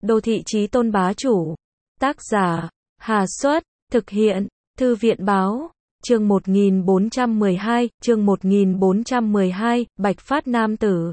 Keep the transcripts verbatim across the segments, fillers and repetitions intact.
Đô thị chí tôn bá chủ. Tác giả, Hà Xuất, thực hiện, Thư viện báo, chương một nghìn bốn trăm mười hai, chương một nghìn bốn trăm mười hai, Bạch Phát Nam Tử.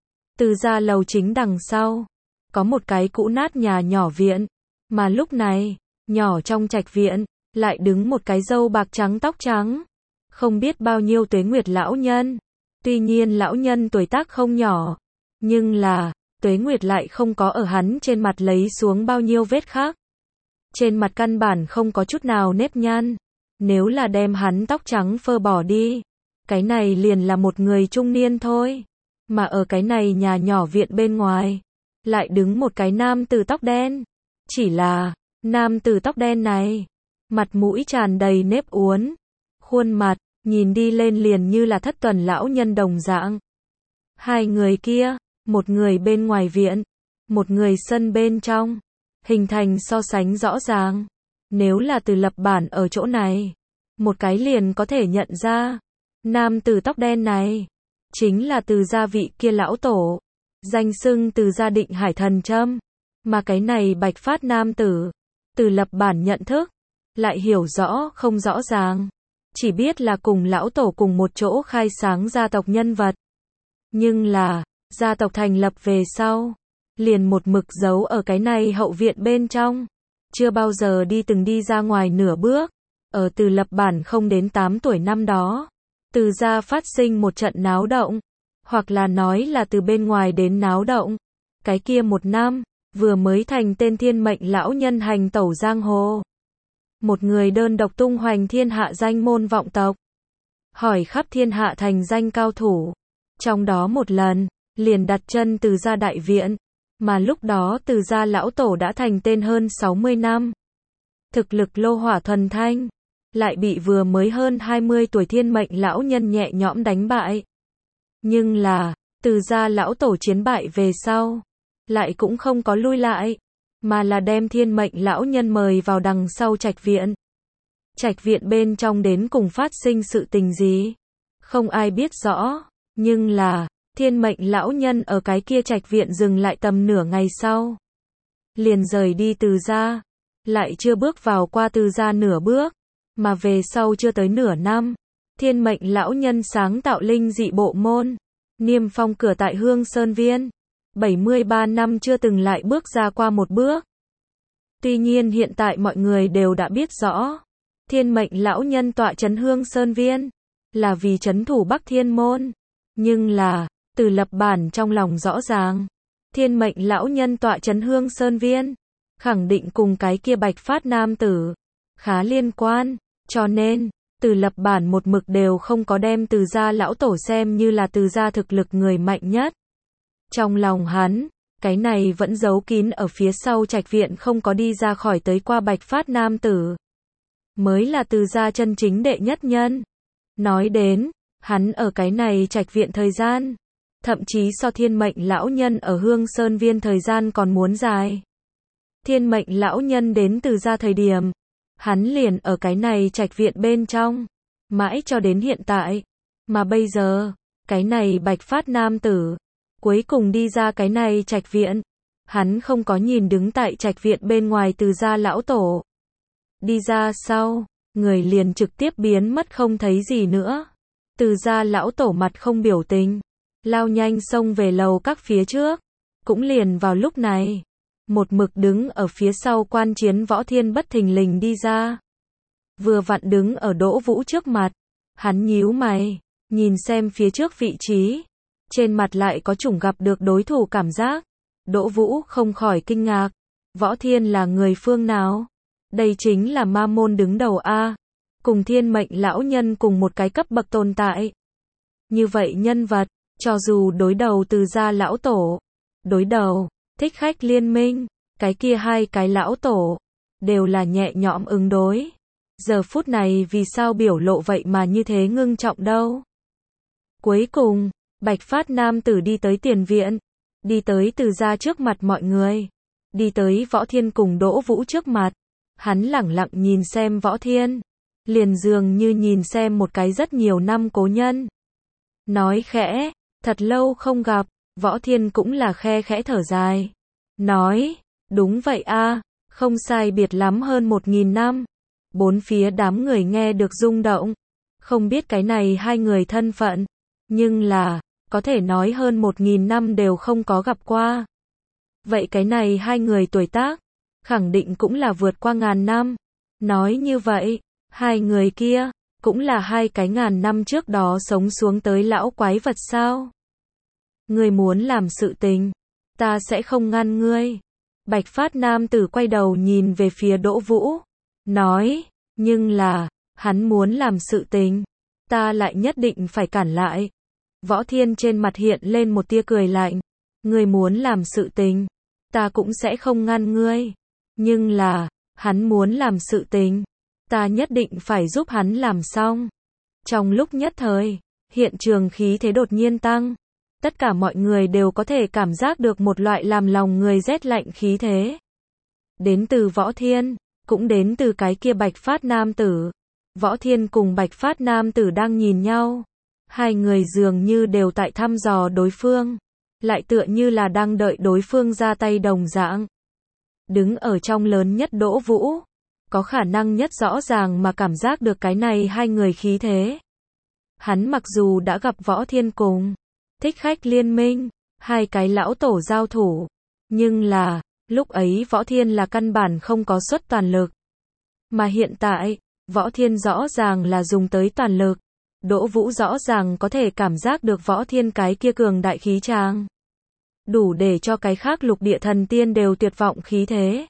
Từ ra lầu chính đằng sau, có một cái cũ nát nhà nhỏ viện, mà lúc này, nhỏ trong trạch viện, lại đứng một cái râu bạc trắng tóc trắng, không biết bao nhiêu tuế nguyệt lão nhân. Tuy nhiên lão nhân tuổi tác không nhỏ, nhưng là, tuế nguyệt lại không có ở hắn trên mặt lấy xuống bao nhiêu vết khắc. Trên mặt căn bản không có chút nào nếp nhăn. Nếu là đem hắn tóc trắng phơ bỏ đi, cái này liền là một người trung niên thôi. Mà ở cái này nhà nhỏ viện bên ngoài, lại đứng một cái nam tử tóc đen. Chỉ là, nam tử tóc đen này, mặt mũi tràn đầy nếp uốn, khuôn mặt, nhìn đi lên liền như là thất tuần lão nhân đồng dạng. Hai người kia, một người bên ngoài viện, một người sân bên trong, hình thành so sánh rõ ràng. Nếu là từ lập bản ở chỗ này, một cái liền có thể nhận ra, nam tử tóc đen này, chính là từ gia vị kia lão tổ, danh xưng từ gia Định Hải Thần Châm. Mà cái này Bạch Phát nam tử, từ lập bản nhận thức, lại hiểu rõ không rõ ràng, chỉ biết là cùng lão tổ cùng một chỗ khai sáng gia tộc nhân vật. Nhưng là, gia tộc thành lập về sau, liền một mực giấu ở cái này hậu viện bên trong, chưa bao giờ đi từng đi ra ngoài nửa bước. Ở từ lập bản không đến tám tuổi năm đó, từ gia phát sinh một trận náo động, hoặc là nói là từ bên ngoài đến náo động. Cái kia một năm, vừa mới thành tên thiên mệnh lão nhân hành tẩu giang hồ. Một người đơn độc tung hoành thiên hạ danh môn vọng tộc, hỏi khắp thiên hạ thành danh cao thủ. Trong đó một lần, liền đặt chân từ gia đại viện, mà lúc đó từ gia lão tổ đã thành tên hơn sáu mươi năm. Thực lực lô hỏa thuần thanh, lại bị vừa mới hơn hai mươi tuổi thiên mệnh lão nhân nhẹ nhõm đánh bại. Nhưng là, từ gia lão tổ chiến bại về sau, lại cũng không có lui lại, mà là đem thiên mệnh lão nhân mời vào đằng sau trạch viện. Trạch viện bên trong đến cùng phát sinh sự tình gì, không ai biết rõ, nhưng là, thiên mệnh lão nhân ở cái kia trạch viện dừng lại tầm nửa ngày sau, liền rời đi từ gia, lại chưa bước vào qua từ gia nửa bước, mà về sau chưa tới nửa năm, thiên mệnh lão nhân sáng tạo linh dị bộ môn, niêm phong cửa tại Hương Sơn Viên, bảy mươi ba năm chưa từng lại bước ra qua một bước. Tuy nhiên hiện tại mọi người đều đã biết rõ, thiên mệnh lão nhân tọa trấn Hương Sơn Viên, là vì trấn thủ Bắc Thiên Môn. Nhưng là, từ lập bản trong lòng rõ ràng, thiên mệnh lão nhân tọa trấn Hương Sơn Viên, khẳng định cùng cái kia Bạch Phát nam tử, khá liên quan, cho nên, từ lập bản một mực đều không có đem từ gia lão tổ xem như là từ gia thực lực người mạnh nhất. Trong lòng hắn, cái này vẫn giấu kín ở phía sau trạch viện không có đi ra khỏi tới qua Bạch Phát nam tử, mới là từ gia chân chính đệ nhất nhân. Nói đến, hắn ở cái này trạch viện thời gian, thậm chí so thiên mệnh lão nhân ở Hương Sơn Viên thời gian còn muốn dài. Thiên mệnh lão nhân đến từ gia thời điểm, hắn liền ở cái này trạch viện bên trong, mãi cho đến hiện tại. Mà bây giờ, cái này Bạch Phát nam tử, cuối cùng đi ra cái này trạch viện, hắn không có nhìn đứng tại trạch viện bên ngoài từ gia lão tổ. Đi ra sau, người liền trực tiếp biến mất không thấy gì nữa. Từ gia lão tổ mặt không biểu tình, lao nhanh xông về lầu các phía trước. Cũng liền vào lúc này, một mực đứng ở phía sau quan chiến Võ Thiên bất thình lình đi ra. Vừa vặn đứng ở Đỗ Vũ trước mặt, hắn nhíu mày, nhìn xem phía trước vị trí, trên mặt lại có chủng gặp được đối thủ cảm giác. Đỗ Vũ không khỏi kinh ngạc, Võ Thiên là người phương nào? Đây chính là ma môn đứng đầu a, cùng thiên mệnh lão nhân cùng một cái cấp bậc tồn tại. Như vậy nhân vật, cho dù đối đầu từ gia lão tổ, đối đầu Thích Khách Liên Minh, cái kia hai cái lão tổ, đều là nhẹ nhõm ứng đối. Giờ phút này vì sao biểu lộ vậy mà như thế ngưng trọng đâu? Cuối cùng, Bạch Phát nam tử đi tới tiền viện, đi tới từ gia trước mặt mọi người, đi tới Võ Thiên cùng Đỗ Vũ trước mặt. Hắn lẳng lặng nhìn xem Võ Thiên, liền dường như nhìn xem một cái rất nhiều năm cố nhân. Nói khẽ, thật lâu không gặp, Võ Thiên cũng là khe khẽ thở dài. Nói, Đúng vậy a, không sai biệt lắm hơn một nghìn năm. Bốn phía đám người nghe được rung động. Không biết cái này hai người thân phận, nhưng là, có thể nói hơn một nghìn năm đều không có gặp qua. Vậy cái này hai người tuổi tác, khẳng định cũng là vượt qua ngàn năm. Nói như vậy, hai người kia, cũng là hai cái ngàn năm trước đó sống xuống tới lão quái vật sao? Ngươi muốn làm sự tình, ta sẽ không ngăn ngươi. Bạch phát nam tử quay đầu nhìn về phía Đỗ Vũ, nói, nhưng là, hắn muốn làm sự tình, ta lại nhất định phải cản lại. Võ Thiên trên mặt hiện lên một tia cười lạnh, ngươi muốn làm sự tình, ta cũng sẽ không ngăn ngươi, nhưng là, hắn muốn làm sự tình, ta nhất định phải giúp hắn làm xong. Trong lúc nhất thời, hiện trường khí thế đột nhiên tăng, tất cả mọi người đều có thể cảm giác được một loại làm lòng người rét lạnh khí thế. Đến từ Võ Thiên, cũng đến từ cái kia Bạch phát nam tử. Võ Thiên cùng Bạch phát nam tử đang nhìn nhau. Hai người dường như đều tại thăm dò đối phương, lại tựa như là đang đợi đối phương ra tay đồng dạng. Đứng ở trong lớn nhất Đỗ Vũ, có khả năng nhất rõ ràng mà cảm giác được cái này hai người khí thế. Hắn mặc dù đã gặp Võ Thiên cùng Thích Khách liên minh, hai cái lão tổ giao thủ, nhưng là, lúc ấy Võ Thiên là căn bản không có xuất toàn lực. Mà hiện tại, Võ Thiên rõ ràng là dùng tới toàn lực. Đỗ Vũ rõ ràng có thể cảm giác được Võ Thiên cái kia cường đại khí tràng, đủ để cho cái khác lục địa thần tiên đều tuyệt vọng khí thế.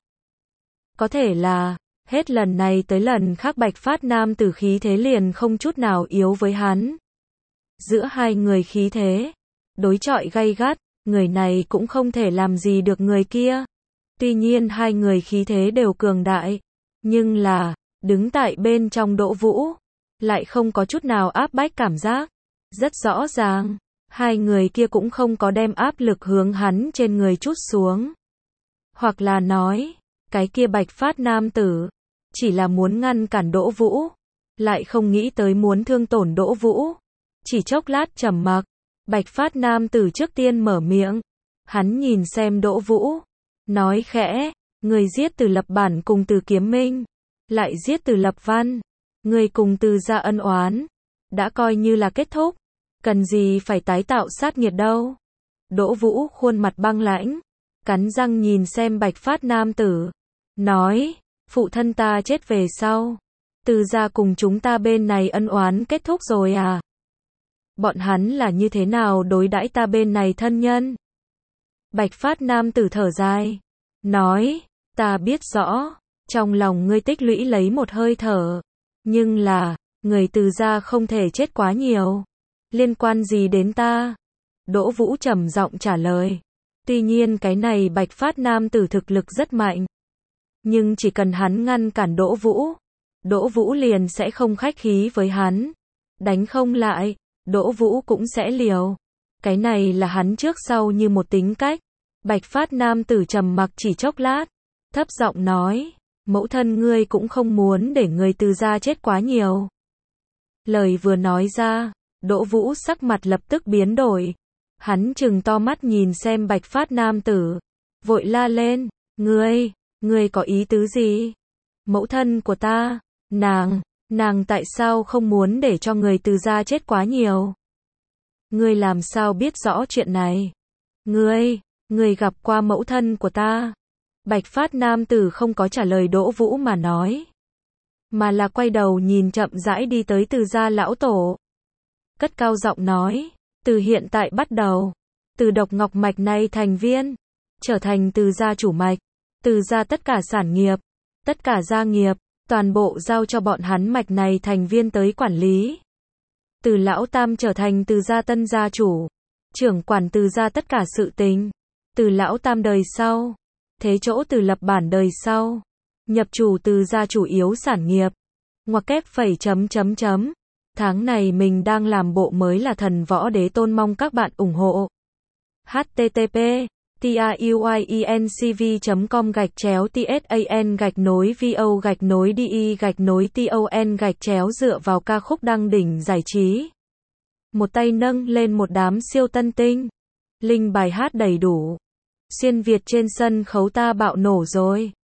Có thể là, hết lần này tới lần khác Bạch phát nam tử khí thế liền không chút nào yếu với hắn. Giữa hai người khí thế, đối chọi gay gắt, người này cũng không thể làm gì được người kia. Tuy nhiên hai người khí thế đều cường đại, nhưng là, đứng tại bên trong Đỗ Vũ, lại không có chút nào áp bách cảm giác. Rất rõ ràng, hai người kia cũng không có đem áp lực hướng hắn trên người trút xuống. Hoặc là nói, cái kia Bạch phát nam tử, chỉ là muốn ngăn cản Đỗ Vũ, lại không nghĩ tới muốn thương tổn Đỗ Vũ. Chỉ chốc lát trầm mặc, Bạch phát nam tử trước tiên mở miệng. Hắn nhìn xem Đỗ Vũ, nói khẽ, người giết Từ Lập Bản cùng Từ Kiếm Minh, lại giết Từ Lập Văn, người cùng Từ gia ân oán, đã coi như là kết thúc, cần gì phải tái tạo sát nghiệt đâu. Đỗ Vũ khuôn mặt băng lãnh, cắn răng nhìn xem Bạch phát nam tử, nói, phụ thân ta chết về sau, Từ gia cùng chúng ta bên này ân oán kết thúc rồi à? Bọn hắn là như thế nào đối đãi ta bên này thân nhân? Bạch phát nam tử thở dài, nói, ta biết rõ, trong lòng ngươi tích lũy lấy một hơi thở, nhưng là, người Từ gia không thể chết quá nhiều. Liên quan gì đến ta? Đỗ Vũ trầm giọng trả lời. Tuy nhiên cái này Bạch phát nam tử thực lực rất mạnh, nhưng chỉ cần hắn ngăn cản Đỗ Vũ, Đỗ Vũ liền sẽ không khách khí với hắn. Đánh không lại, Đỗ Vũ cũng sẽ liều. Cái này là hắn trước sau như một tính cách. Bạch phát nam tử trầm mặc chỉ chốc lát, thấp giọng nói, mẫu thân ngươi cũng không muốn để người Từ gia chết quá nhiều. Lời vừa nói ra, Đỗ Vũ sắc mặt lập tức biến đổi. Hắn trừng to mắt nhìn xem Bạch phát nam tử, vội la lên, ngươi, ngươi có ý tứ gì? Mẫu thân của ta, nàng, nàng tại sao không muốn để cho người Từ gia chết quá nhiều? Ngươi làm sao biết rõ chuyện này? Ngươi, ngươi gặp qua mẫu thân của ta? Bạch phát nam tử không có trả lời Đỗ Vũ mà nói, mà là quay đầu nhìn chậm rãi đi tới Từ gia lão tổ. Cất cao giọng nói, từ hiện tại bắt đầu, Từ độc ngọc mạch này thành viên, trở thành Từ gia chủ mạch, Từ gia tất cả sản nghiệp, tất cả gia nghiệp, toàn bộ giao cho bọn hắn mạch này thành viên tới quản lý. Từ lão tam trở thành Từ gia tân gia chủ, trưởng quản Từ gia tất cả sự tình. Từ lão tam đời sau, thế chỗ Từ Lập Bản đời sau, nhập chủ Từ gia chủ yếu sản nghiệp. Ngoặc kép phẩy chấm chấm chấm. Tháng này mình đang làm bộ mới là Thần Võ Đế Tôn, mong các bạn ủng hộ. H T T P TIUIENCV chấm com gạch chéo TSAN gạch nối VO gạch nối DE gạch nối TON gạch chéo dựa vào ca khúc đăng đỉnh giải trí. Một tay nâng lên một đám siêu tân tinh. Link bài hát đầy đủ. Xuyên Việt trên sân khấu ta bạo nổ rồi.